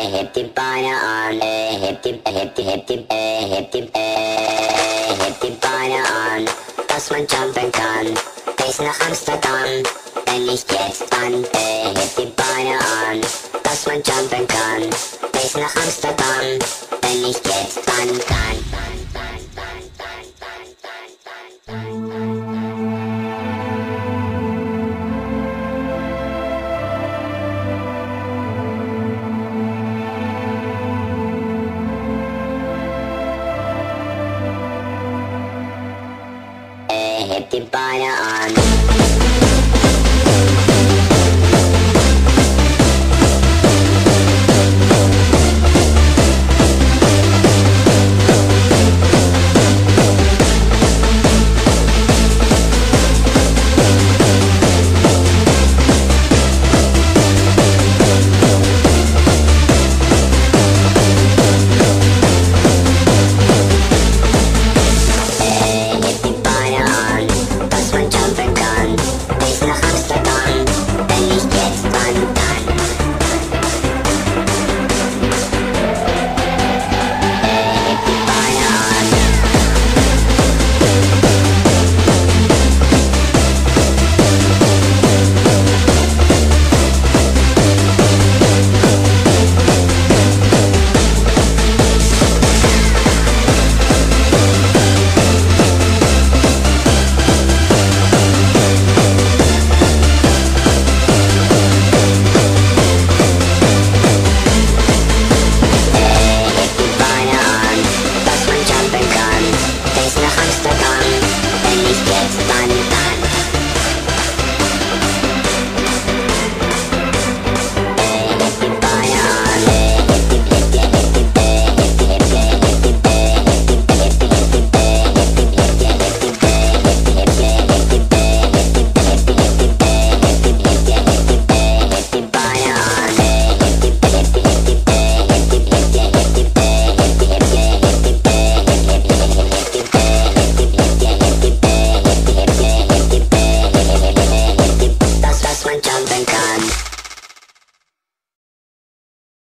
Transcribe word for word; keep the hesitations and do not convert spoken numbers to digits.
hebt die Beine an, äh, hebt die, hebt die, hebt die, äh, hebt die, äh, hebt die Beine an, dass man jumpen kann, bis nach Amsterdam, wenn nicht jetzt, dann, äh, hebt die Beine an, dass man jumpen kann, bis nach Amsterdam, wenn nicht jetzt, dann, dann, dann, dann, dann, dann, dann, dann, dann. Hebt die Beine an.